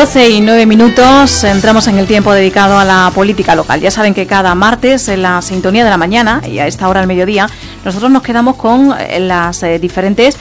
12:09, entramos en el tiempo dedicado a la política local. Ya saben que cada martes en la sintonía de la mañana y a esta hora al mediodía nosotros nos quedamos con las diferentes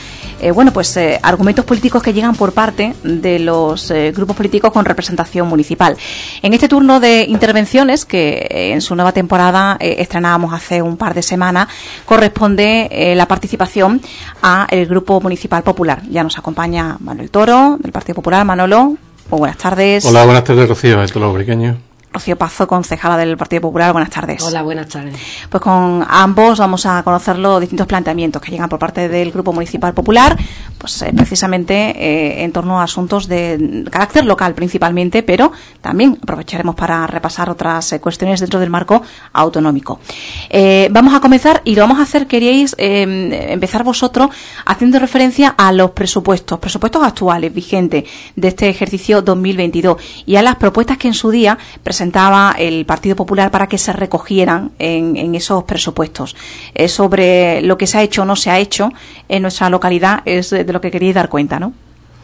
argumentos políticos que llegan por parte de los grupos políticos con representación municipal. En este turno de intervenciones, que en su nueva temporada estrenábamos hace un par de semanas, corresponde la participación al Grupo Municipal Popular. Ya nos acompaña Manuel Toro, del Partido Popular. Manolo, muy buenas tardes. Hola, buenas tardes, Rocío, de todos los ubriqueños. Rocío Pazo, concejala del Partido Popular, buenas tardes. Hola, buenas tardes. Pues con ambos vamos a conocer los distintos planteamientos que llegan por parte del Grupo Municipal Popular, pues precisamente en torno a asuntos de carácter local principalmente, pero también aprovecharemos para repasar otras cuestiones dentro del marco autonómico. Vamos a comenzar y lo vamos a hacer, queríais empezar vosotros haciendo referencia a los presupuestos actuales vigentes de este ejercicio 2022 y a las propuestas que en su día presentaba el Partido Popular para que se recogieran en esos presupuestos. Sobre lo que se ha hecho o no se ha hecho en nuestra localidad es de lo que queríais dar cuenta, ¿no?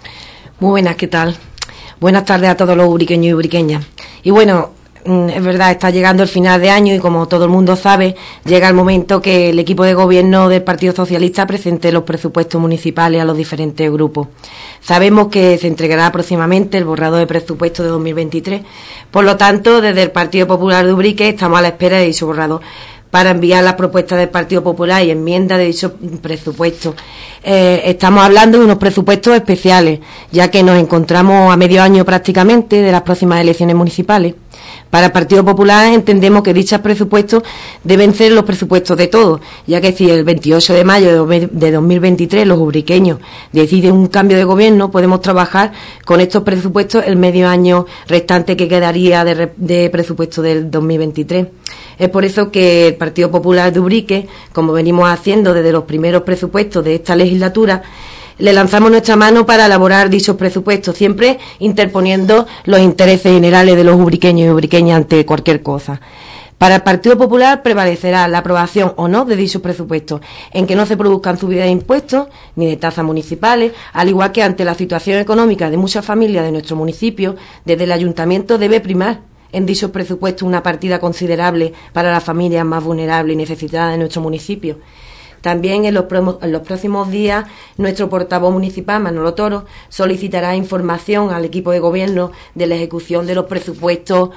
Muy buenas, ¿qué tal? Buenas tardes a todos los ubriqueños y ubriqueñas. Y bueno, es verdad, está llegando el final de año y como todo el mundo sabe, llega el momento que el equipo de gobierno del Partido Socialista presente los presupuestos municipales a los diferentes grupos. Sabemos que se entregará próximamente el borrador de presupuesto de 2023, por lo tanto, desde el Partido Popular de Ubrique estamos a la espera de dicho borrador para enviar las propuestas del Partido Popular y enmiendas de dicho presupuesto. Estamos hablando de unos presupuestos especiales, ya que nos encontramos a medio año prácticamente de las próximas elecciones municipales. Para el Partido Popular entendemos que dichos presupuestos deben ser los presupuestos de todos, ya que si el 28 de mayo de 2023 los ubriqueños deciden un cambio de gobierno, podemos trabajar con estos presupuestos el medio año restante que quedaría de presupuesto del 2023. Es por eso que el Partido Popular de Ubrique, como venimos haciendo desde los primeros presupuestos de esta legislatura, le lanzamos nuestra mano para elaborar dichos presupuestos, siempre interponiendo los intereses generales de los ubriqueños y ubriqueñas ante cualquier cosa. Para el Partido Popular prevalecerá la aprobación o no de dichos presupuestos, en que no se produzcan subidas de impuestos ni de tasas municipales, al igual que ante la situación económica de muchas familias de nuestro municipio, desde el ayuntamiento debe primar en dichos presupuestos una partida considerable para las familias más vulnerables y necesitadas de nuestro municipio. También en los próximos días nuestro portavoz municipal, Manolo Toro, solicitará información al equipo de gobierno de la ejecución de los presupuestos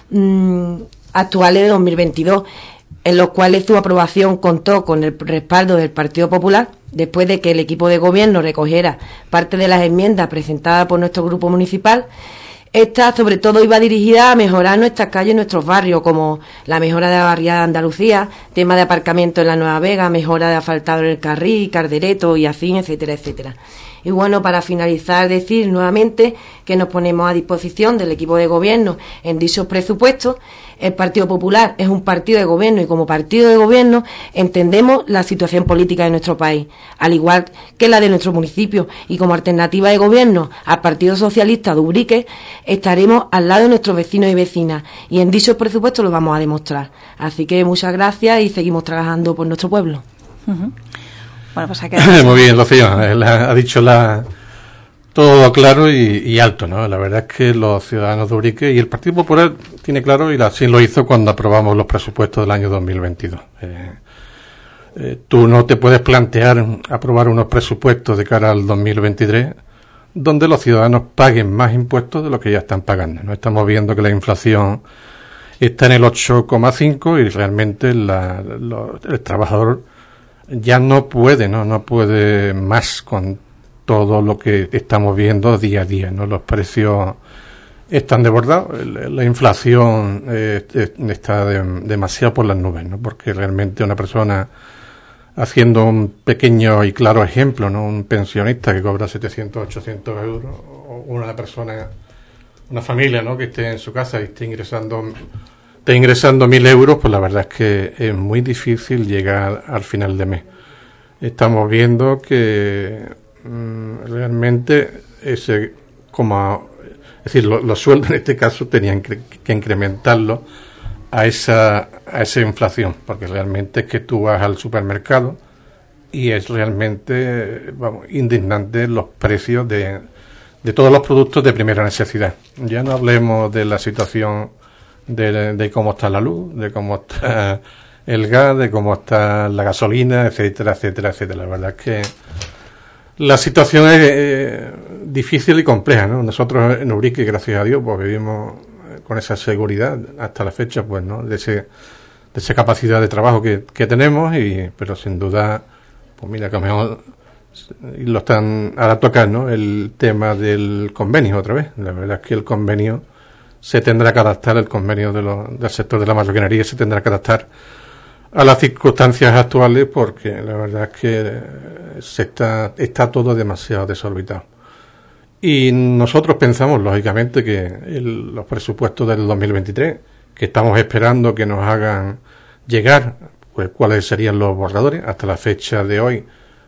actuales de 2022, en los cuales su aprobación contó con el respaldo del Partido Popular, después de que el equipo de gobierno recogiera parte de las enmiendas presentadas por nuestro grupo municipal. Esta, sobre todo, iba dirigida a mejorar nuestras calles y nuestros barrios, como la mejora de la barriada de Andalucía, tema de aparcamiento en la Nueva Vega, mejora de asfaltado en el Carril, Cardereto y así, etcétera, etcétera. Y bueno, para finalizar, decir nuevamente que nos ponemos a disposición del equipo de gobierno en dichos presupuestos. El Partido Popular es un partido de gobierno y como partido de gobierno entendemos la situación política de nuestro país, al igual que la de nuestro municipio, y como alternativa de gobierno al Partido Socialista de Ubrique estaremos al lado de nuestros vecinos y vecinas y en dichos presupuestos lo vamos a demostrar. Así que muchas gracias y seguimos trabajando por nuestro pueblo. Uh-huh. Bueno, pues muy bien, Rocío, ha dicho todo claro y alto, ¿no? La verdad es que los ciudadanos de Ubrique y el Partido Popular tiene claro, y así lo hizo cuando aprobamos los presupuestos del año 2022. Tú no te puedes plantear aprobar unos presupuestos de cara al 2023 donde los ciudadanos paguen más impuestos de lo que ya están pagando, ¿no? Estamos viendo que la inflación está en el 8,5 y realmente el trabajador ya no puede más con todo lo que estamos viendo día a día, ¿no? Los precios están desbordados, la inflación está demasiado por las nubes, ¿no? Porque realmente una persona, haciendo un pequeño y claro ejemplo, ¿no? Un pensionista que cobra 700, 800 euros, o una persona, una familia, ¿no? Que esté en su casa y esté ingresando 1.000 euros, pues la verdad es que es muy difícil llegar al final de mes. Estamos viendo que realmente los sueldos en este caso tenían que incrementarlo a esa inflación, porque realmente es que tú vas al supermercado y es realmente indignante los precios de todos los productos de primera necesidad. Ya no hablemos de la situación de cómo está la luz, de cómo está el gas, de cómo está la gasolina, etcétera, etcétera, etcétera. La verdad es que la situación es difícil y compleja, ¿no? Nosotros en Ubrique, gracias a Dios, pues vivimos con esa seguridad hasta la fecha, pues, ¿no? De esa capacidad de trabajo que tenemos, pero sin duda, pues mira, que a lo mejor lo están ahora tocar, ¿no? El tema del convenio otra vez. La verdad es que el convenio se tendrá que adaptar, el convenio del sector de la marroquinería se tendrá que adaptar a las circunstancias actuales, porque la verdad es que está todo demasiado desorbitado. Y nosotros pensamos, lógicamente, que los presupuestos del 2023, que estamos esperando que nos hagan llegar, pues cuáles serían los borradores, hasta la fecha de hoy,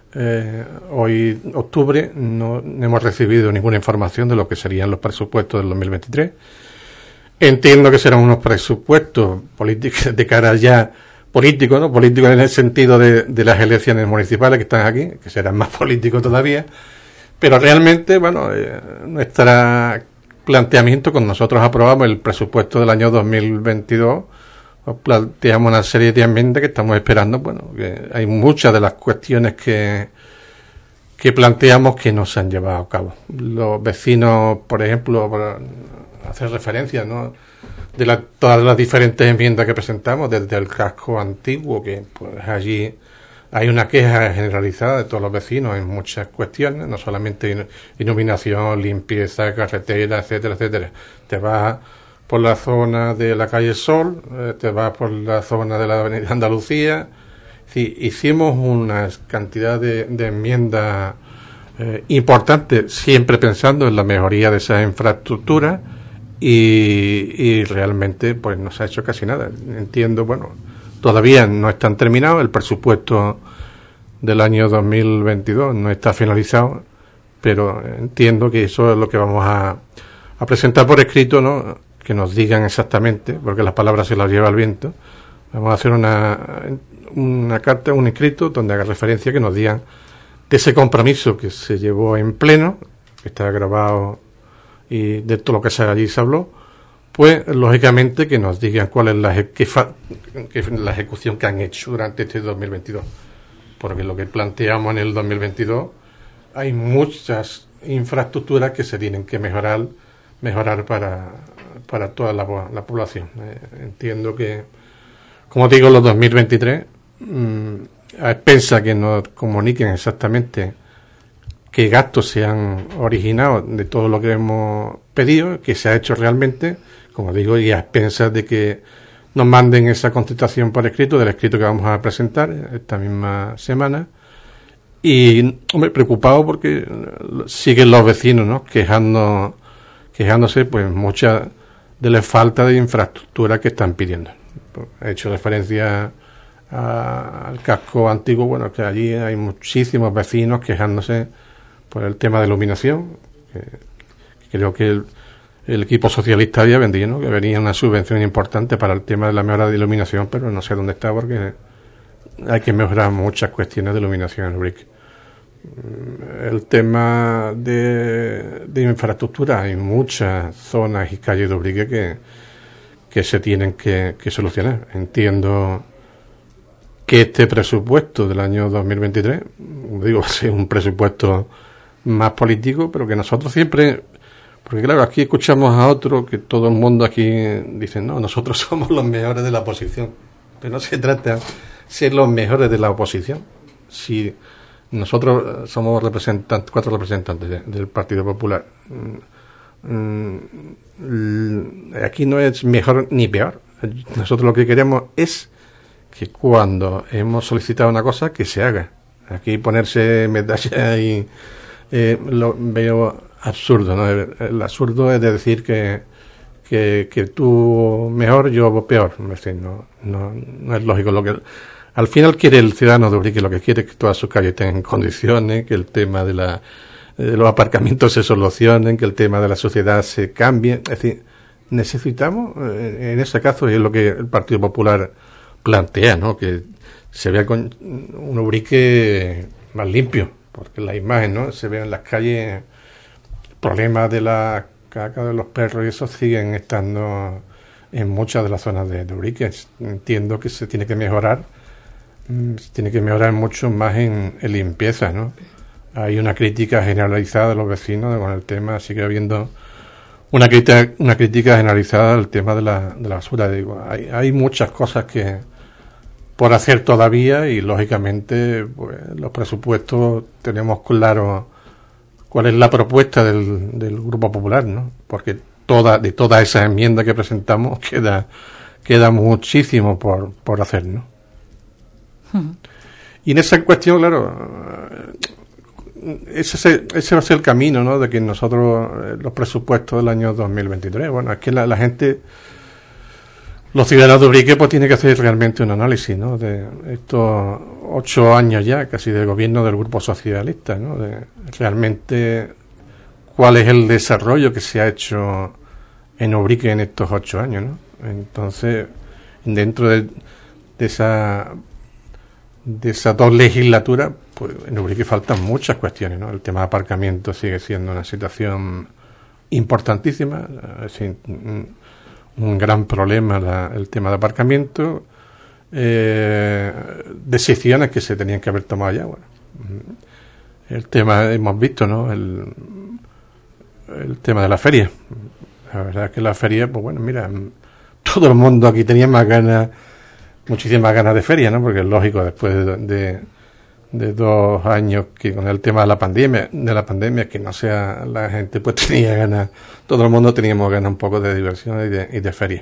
octubre, no hemos recibido ninguna información de lo que serían los presupuestos del 2023. Entiendo que serán unos presupuestos políticos de cara ya políticos, ¿no? Políticos en el sentido de las elecciones municipales que están aquí, que serán más políticos todavía. Pero realmente, bueno, nuestro planteamiento, cuando nosotros aprobamos el presupuesto del año 2022, pues planteamos una serie de enmiendas que estamos esperando. Bueno, que hay muchas de las cuestiones que planteamos que no se han llevado a cabo. Los vecinos, por ejemplo, por hacer referencia, ¿no?, de todas las diferentes enmiendas que presentamos, desde el casco antiguo, que pues allí hay una queja generalizada de todos los vecinos en muchas cuestiones, no solamente iluminación, limpieza, carretera, etcétera, etcétera. Te vas por la zona de la calle Sol, te vas por la zona de la avenida Andalucía. Sí, hicimos una cantidad de enmiendas importantes, siempre pensando en la mejoría de esas infraestructuras, y realmente pues no se ha hecho casi nada. Entiendo, bueno, todavía no están terminados, el presupuesto del año 2022 no está finalizado, pero entiendo que eso es lo que vamos a presentar por escrito, ¿no?, que nos digan exactamente, porque las palabras se las lleva el viento. Vamos a hacer una carta, un escrito donde haga referencia, que nos digan de ese compromiso que se llevó en pleno, que está grabado, y de todo lo que allí se habló, pues lógicamente que nos digan cuál es la ejecución que han hecho durante este 2022, porque lo que planteamos en el 2022, hay muchas infraestructuras que se tienen que mejorar para toda la población. Entiendo que, como digo, los 2023, a expensas que nos comuniquen exactamente qué gastos se han originado de todo lo que hemos pedido, que se ha hecho realmente, como digo, y a expensas de que nos manden esa contestación por escrito, del escrito que vamos a presentar esta misma semana. Y, hombre, preocupado porque siguen los vecinos, ¿no?, quejándose, pues, mucha de la falta de infraestructura que están pidiendo. He hecho referencia al casco antiguo, bueno, que allí hay muchísimos vecinos quejándose por el tema de iluminación, que creo que el equipo socialista había vendido, ¿no?, que venía una subvención importante para el tema de la mejora de iluminación, pero no sé dónde está, porque hay que mejorar muchas cuestiones de iluminación en Ubrique. El tema de infraestructura, hay muchas zonas y calles de Ubrique que se tienen que solucionar. Entiendo que este presupuesto del año 2023, digo, va a ser un presupuesto más político, pero que nosotros siempre, porque claro, aquí escuchamos a otro, que todo el mundo aquí dice, no, nosotros somos los mejores de la oposición, pero no se trata de ser los mejores de la oposición. Si nosotros somos cuatro representantes del Partido Popular, aquí no es mejor ni peor. Nosotros lo que queremos es que cuando hemos solicitado una cosa, que se haga. Aquí ponerse medalla y lo veo absurdo, ¿no? El absurdo es de decir que tú mejor, yo peor. Es decir, no es lógico. Lo que al final quiere el ciudadano de Ubrique, lo que quiere es que todas sus calles estén en condiciones, que el tema de los aparcamientos se solucionen, que el tema de la sociedad se cambie. Es decir, necesitamos, en ese caso, y es lo que el Partido Popular plantea, ¿no?, que se vea con un Ubrique más limpio, porque la imagen, ¿no?, se ve en las calles problemas de la caca de los perros y eso siguen estando en muchas de las zonas de Ubrique. Entiendo que se tiene que mejorar mucho más en limpieza, ¿no? Hay una crítica generalizada de los vecinos con el tema, sigue habiendo una crítica generalizada al tema de la basura. Digo, hay muchas cosas que por hacer todavía y lógicamente pues, los presupuestos tenemos claro cuál es la propuesta del Grupo Popular, ¿no? Porque de todas esas enmiendas que presentamos queda muchísimo por hacer, ¿no? Y en esa cuestión, claro, ese va a ser el camino, ¿no? De que nosotros los presupuestos del año 2023, bueno, es que la gente, los ciudadanos de Ubrique, pues tiene que hacer realmente un análisis, ¿no? De estos 8 años ya, casi de gobierno del Grupo Socialista, ¿no? De realmente cuál es el desarrollo que se ha hecho en Ubrique en estos 8 años, ¿no? Entonces, dentro de esas 2 legislaturas, pues en Ubrique faltan muchas cuestiones, ¿no? El tema de aparcamiento sigue siendo una situación importantísima, es decir, un gran problema el tema de aparcamiento, decisiones que se tenían que haber tomado ya. Bueno, el tema, hemos visto, ¿no? El tema de la feria. La verdad es que la feria, pues bueno, mira, todo el mundo aquí tenía muchísimas ganas de feria, ¿no? Porque es lógico, después de 2 años que con el tema de la pandemia, que no sea la gente, pues tenía ganas, todo el mundo teníamos ganas un poco de diversión y de feria.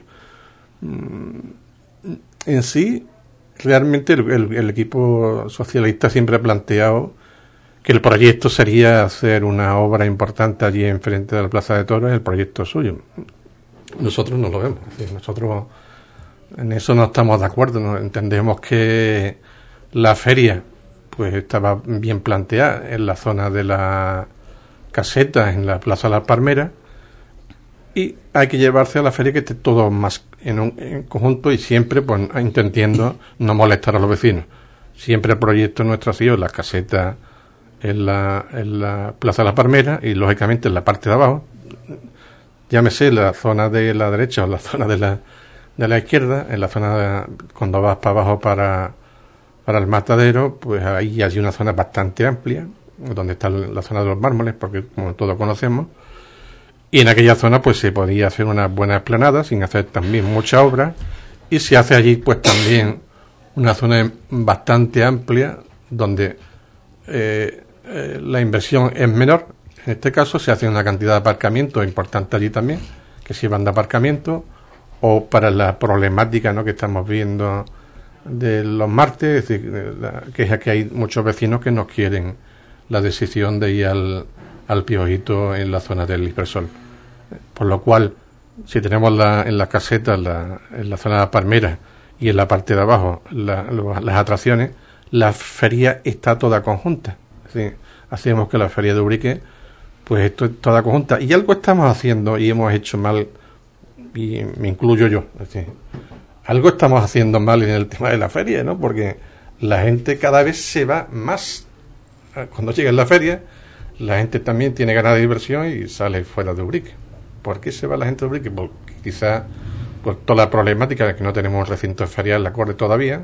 En sí, realmente el equipo socialista siempre ha planteado que el proyecto sería hacer una obra importante allí enfrente de la Plaza de Toros, el proyecto suyo. Nosotros no lo vemos, es decir, nosotros en eso no estamos de acuerdo, ¿no? Entendemos que la feria pues estaba bien planteada en la zona de la caseta, en la Plaza de las Palmeras, y hay que llevarse a la feria que esté todo más en conjunto y siempre pues intentando no molestar a los vecinos. Siempre el proyecto nuestro ha sido la caseta en la Plaza de las Palmeras y lógicamente en la parte de abajo, llámese la zona de la derecha o la zona de la izquierda, en la zona cuando vas para abajo para el matadero, pues ahí hay una zona bastante amplia, donde está la zona de los mármoles, porque como todos conocemos, y en aquella zona pues se podía hacer una buena explanada sin hacer también mucha obra, y se hace allí pues también una zona bastante amplia donde la inversión es menor. En este caso se hace una cantidad de aparcamientos importante allí también, que sirvan de aparcamiento, o para la problemática, ¿no?, que estamos viendo de los martes, es decir, que es que hay muchos vecinos que no quieren la decisión de ir al Piojito en la zona del Dispersol. Por lo cual, si tenemos en las casetas, en la zona de la Palmera y en la parte de abajo las atracciones, la feria está toda conjunta. Es decir, hacemos que la feria de Ubrique, pues esto es toda conjunta. Y algo estamos haciendo y hemos hecho mal, y me incluyo yo. Es decir, algo estamos haciendo mal en el tema de la feria, ¿no? Porque la gente cada vez se va más. Cuando llega en la feria, la gente también tiene ganas de diversión y sale fuera de Ubrique. ¿Por qué se va la gente de Ubrique? Porque quizás por toda la problemática de que no tenemos un recinto ferial acorde todavía.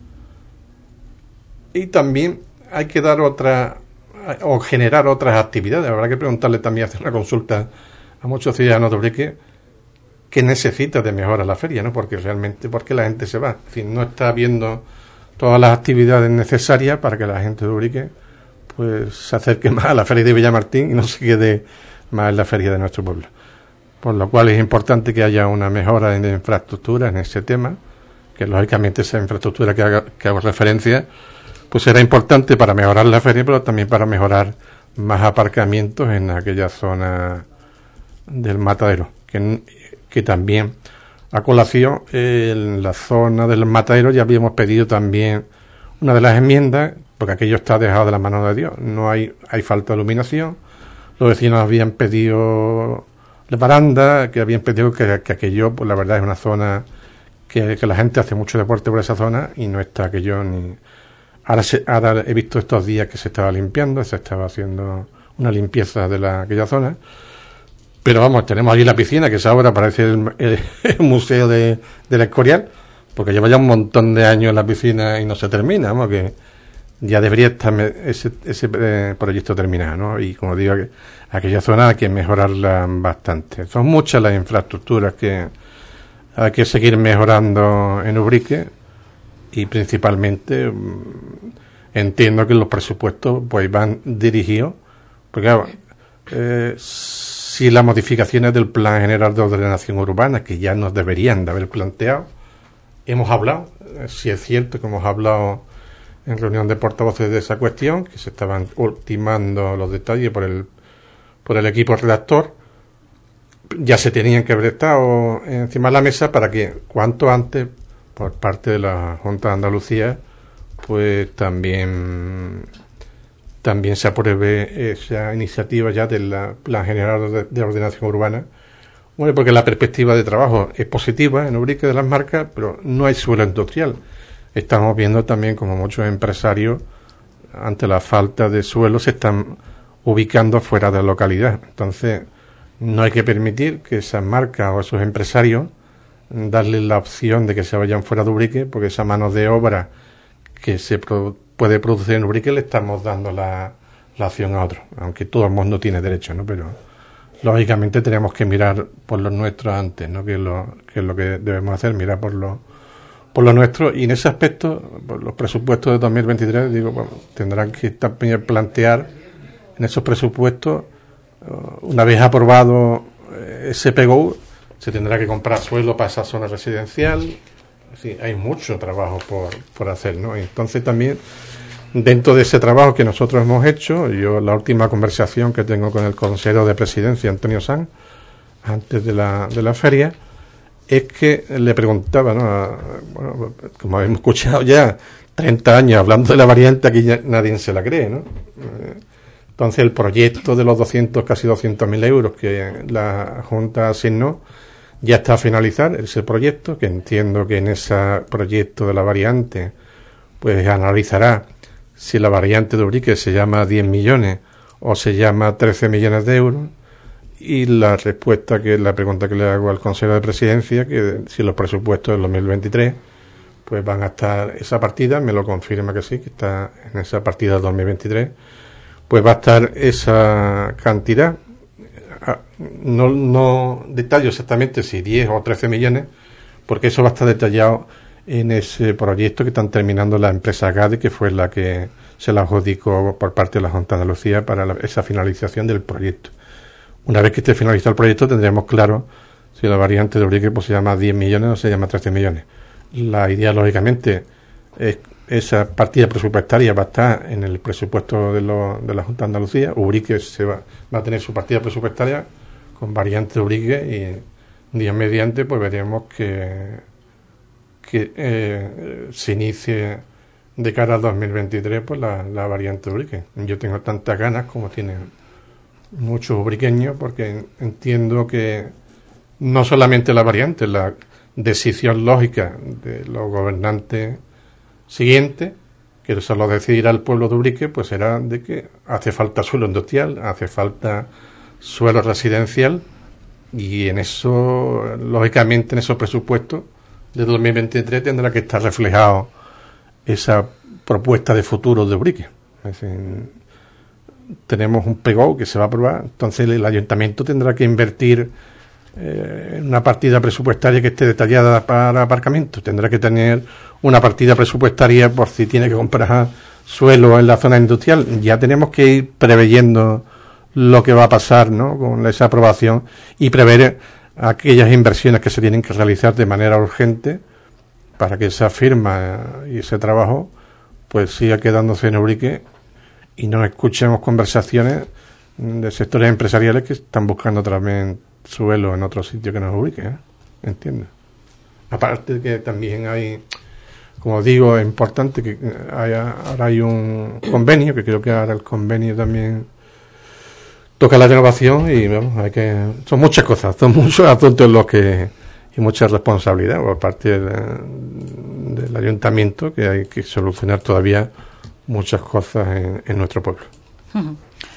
Y también hay que dar o generar otras actividades. Habrá que preguntarle también, hacer una consulta a muchos ciudadanos de Ubrique que necesita de mejora la feria, ¿no? Porque realmente, ¿por qué la gente se va? Es decir, no está viendo todas las actividades necesarias para que la gente de Ubrique pues se acerque más a la feria de Villamartín y no se quede más en la feria de nuestro pueblo. Por lo cual es importante que haya una mejora en infraestructura en ese tema, que lógicamente esa infraestructura que hago referencia pues será importante para mejorar la feria, pero también para mejorar más aparcamientos en aquella zona del matadero, que también a colación en la zona del matadero ya habíamos pedido también una de las enmiendas, porque aquello está dejado de la mano de Dios, no hay falta de iluminación, los vecinos habían pedido la baranda, que habían pedido que aquello, pues la verdad es una zona que la gente hace mucho deporte por esa zona y no está aquello ni... Ahora he visto estos días que se estaba limpiando, se estaba haciendo una limpieza de aquella zona. Pero vamos, tenemos allí la piscina, que esa ahora parece el museo de la Escorial, porque lleva ya un montón de años en la piscina y no se termina, vamos, que ya debería estar ese proyecto terminado, ¿no? Y como digo, aquella zona hay que mejorarla bastante. Son muchas las infraestructuras que hay que seguir mejorando en Ubrique, y principalmente entiendo que los presupuestos pues van dirigidos, porque claro, si las modificaciones del Plan General de Ordenación Urbana, que ya nos deberían de haber planteado, hemos hablado, si es cierto que hemos hablado en reunión de portavoces de esa cuestión, que se estaban ultimando los detalles por el equipo redactor, ya se tenían que haber estado encima de la mesa para que cuanto antes, por parte de la Junta de Andalucía, pues también se apruebe esa iniciativa ya del Plan General de Ordenación Urbana. Bueno, porque la perspectiva de trabajo es positiva en Ubrique de las Marcas, pero no hay suelo industrial. Estamos viendo también como muchos empresarios, ante la falta de suelo, se están ubicando fuera de la localidad. Entonces, no hay que permitir que esas marcas o esos empresarios darles la opción de que se vayan fuera de Ubrique, porque esa mano de obra que se puede producir en Ubrique le estamos dando la opción a otros, aunque todo el mundo tiene derecho, ¿no? Pero lógicamente tenemos que mirar por los nuestros antes, ¿no? Que es lo que debemos hacer, mirar por lo nuestro, y en ese aspecto, por los presupuestos de 2023, digo, bueno, tendrán que también plantear en esos presupuestos, una vez aprobado ese PGU, se tendrá que comprar suelo para esa zona residencial. Sí, hay mucho trabajo por hacer, ¿no? Entonces también, dentro de ese trabajo que nosotros hemos hecho, yo la última conversación que tengo con el consejero de Presidencia, Antonio Sanz, antes de la feria, es que le preguntaba, ¿no? Bueno, como hemos escuchado ya 30 años hablando de la variante, aquí ya nadie se la cree, ¿no? Entonces el proyecto de los casi 200.000 euros que la Junta asignó ya está a finalizar ese proyecto, que entiendo que en ese proyecto de la variante pues analizará si la variante de Ubrique se llama 10 millones o se llama 13 millones de euros, y la pregunta que le hago al Consejo de Presidencia, que si los presupuestos del 2023 pues van a estar esa partida, me lo confirma que sí, que está en esa partida del 2023, pues va a estar esa cantidad. No detallo exactamente si 10 o 13 millones, porque eso va a estar detallado en ese proyecto que están terminando la empresa GADE, que fue la que se la adjudicó por parte de la Junta de Andalucía para esa finalización del proyecto. Una vez que esté finalizado el proyecto, tendremos claro si la variante de Ubrique pues se llama 10 millones o se llama 13 millones. La idea, lógicamente, es esa partida presupuestaria va a estar en el presupuesto de la Junta de Andalucía. Ubrique va a tener su partida presupuestaria con variante de Ubrique, y día mediante pues veremos que se inicie de cara al 2023 pues la variante de Ubrique. Yo tengo tantas ganas como tienen muchos ubriqueños, porque entiendo que no solamente la variante, la decisión lógica de los gobernantes siguientes, que eso lo decidirá el pueblo de Ubrique, pues será de que hace falta suelo industrial, hace falta suelo residencial, y en eso, lógicamente, en esos presupuestos de 2023 tendrá que estar reflejado esa propuesta de futuro de Ubrique. Es decir, tenemos un PGO que se va a aprobar, entonces el ayuntamiento tendrá que invertir en una partida presupuestaria que esté detallada para aparcamiento, tendrá que tener una partida presupuestaria por si tiene que comprar suelo en la zona industrial. Ya tenemos que ir preveyendo lo que va a pasar, ¿no?, con esa aprobación, y prever aquellas inversiones que se tienen que realizar de manera urgente para que esa firma y ese trabajo pues siga quedándose en Ubrique, y no escuchemos conversaciones de sectores empresariales que están buscando también suelo en otro sitio que no es Ubrique, ¿entiendes? Aparte de que también hay, como digo, es importante que ahora hay un convenio, que creo que ahora el convenio también toca la renovación, y bueno, son muchas cosas, son muchos asuntos en los que y mucha responsabilidad por parte del ayuntamiento, que hay que solucionar todavía muchas cosas en nuestro pueblo.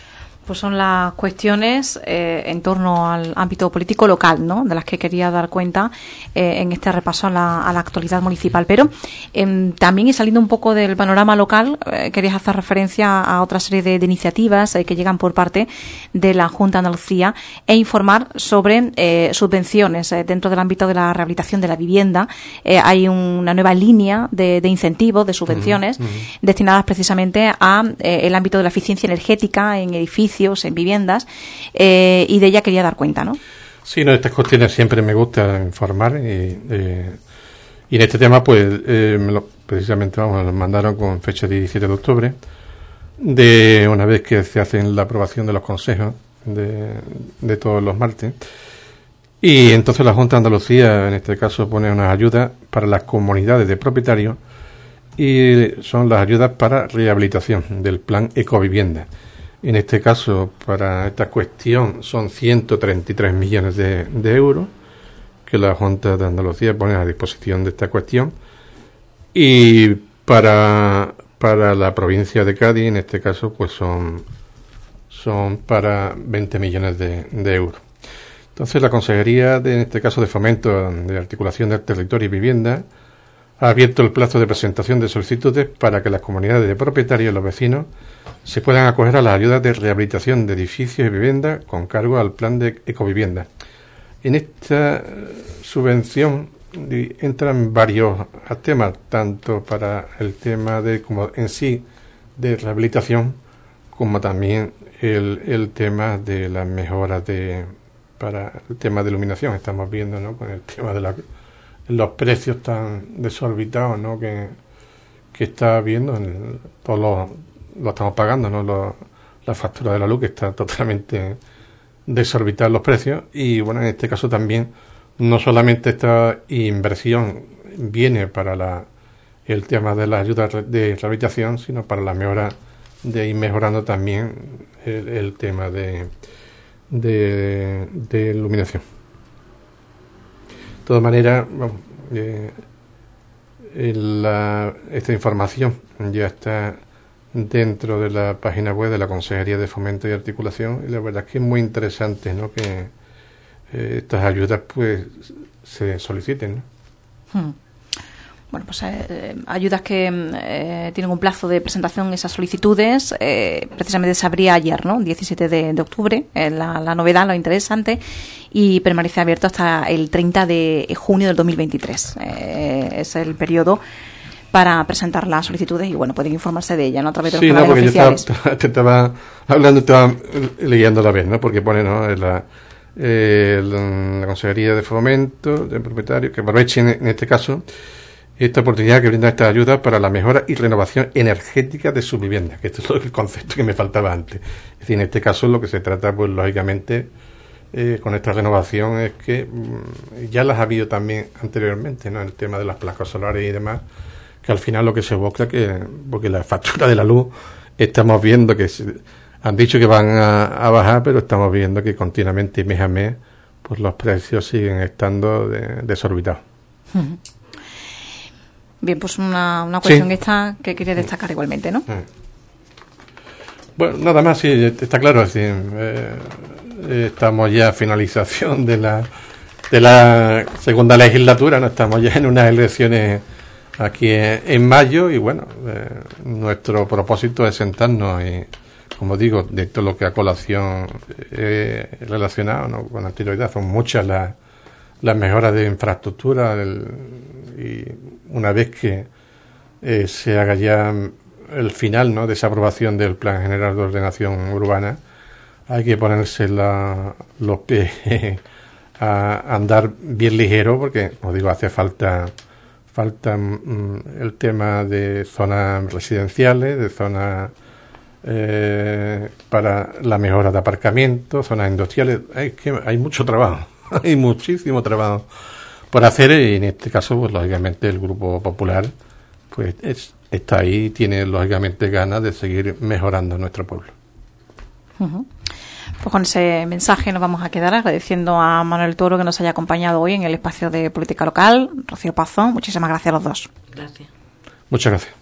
Pues son las cuestiones en torno al ámbito político local, ¿no?, de las que quería dar cuenta en este repaso a la actualidad municipal. Pero también, y saliendo un poco del panorama local, querías hacer referencia a otra serie de iniciativas que llegan por parte de la Junta de Andalucía e informar sobre subvenciones dentro del ámbito de la rehabilitación de la vivienda. Hay una nueva línea de incentivos, de subvenciones, destinadas precisamente a el ámbito de la eficiencia energética en edificios, en viviendas, y de ella quería dar cuenta, ¿no? Sí, no, estas cuestiones siempre me gusta informar y en este tema pues precisamente me lo mandaron con fecha de 17 de octubre, de una vez que se hace la aprobación de los consejos de todos los martes, y entonces la Junta de Andalucía en este caso pone unas ayudas para las comunidades de propietarios, y son las ayudas para rehabilitación del plan Ecovivienda. En este caso, para esta cuestión, son 133 millones de euros que la Junta de Andalucía pone a disposición de esta cuestión. Y para la provincia de Cádiz, en este caso, pues son para 20 millones de euros. Entonces, la Consejería, en este caso de Fomento de Articulación del Territorio y Vivienda, ha abierto el plazo de presentación de solicitudes para que las comunidades de propietarios y los vecinos se puedan acoger a las ayudas de rehabilitación de edificios y viviendas con cargo al plan de Ecovivienda. En esta subvención entran varios temas, tanto para el tema de como en sí de rehabilitación, como también el tema de las mejoras para el tema de iluminación. Estamos viendo, ¿no?, con el tema de los precios tan desorbitados, ¿no?, que está habiendo, todos lo estamos pagando, ¿no?, la factura de la luz, que está totalmente desorbitada los precios. Y bueno, en este caso también no solamente esta inversión viene para el tema de las ayudas de rehabilitación, sino para la mejora de ir mejorando también el tema de iluminación. De todas maneras, esta información ya está dentro de la página web de la Consejería de Fomento y Articulación, y la verdad es que es muy interesante, ¿no?, que estas ayudas pues se soliciten, ¿no? Bueno, pues ayudas que tienen un plazo de presentación, esas solicitudes, precisamente se abría ayer, ¿no?, 17 de octubre, la novedad, lo interesante, y permanece abierto hasta el 30 de junio del 2023. Es el periodo para presentar las solicitudes y, bueno, pueden informarse de ella, ¿no?, a través de los canales oficiales. Yo estaba hablando, estaba leyendo a la vez, ¿no?, porque pone, ¿no?, la Consejería de Fomento de Propietarios, que aprovechen en este caso esta oportunidad que brinda esta ayuda para la mejora y renovación energética de sus viviendas, que esto es el concepto que me faltaba antes. Es decir, en este caso lo que se trata, pues lógicamente, con esta renovación es que ya las ha habido también anteriormente, ¿no?, el tema de las placas solares y demás, que al final lo que se busca porque la factura de la luz estamos viendo que han dicho que van a bajar, pero estamos viendo que continuamente, mes a mes, pues los precios siguen estando desorbitados. Bien, pues una cuestión esta que quería destacar igualmente, ¿no? Bueno, nada más, sí, está claro, es decir, estamos ya a finalización de la segunda legislatura, no estamos ya en unas elecciones aquí en mayo, y bueno, nuestro propósito es sentarnos y, como digo, de todo lo que a colación relacionado, ¿no?, con anterioridad, son muchas las mejoras de infraestructura, y una vez que se haga ya el final, ¿no?, de esa aprobación del Plan General de Ordenación Urbana, hay que ponerse los pies a andar bien ligero, porque, como digo, hace falta el tema de zonas residenciales, de zonas para la mejora de aparcamientos, zonas industriales. Hay mucho trabajo, hay muchísimo trabajo por hacer, y en este caso, pues lógicamente el Grupo Popular pues está ahí y tiene lógicamente ganas de seguir mejorando nuestro pueblo. Pues con ese mensaje nos vamos a quedar, agradeciendo a Manuel Toro que nos haya acompañado hoy en el espacio de política local. Rocío Pazón, muchísimas gracias a los dos. Gracias. Muchas gracias.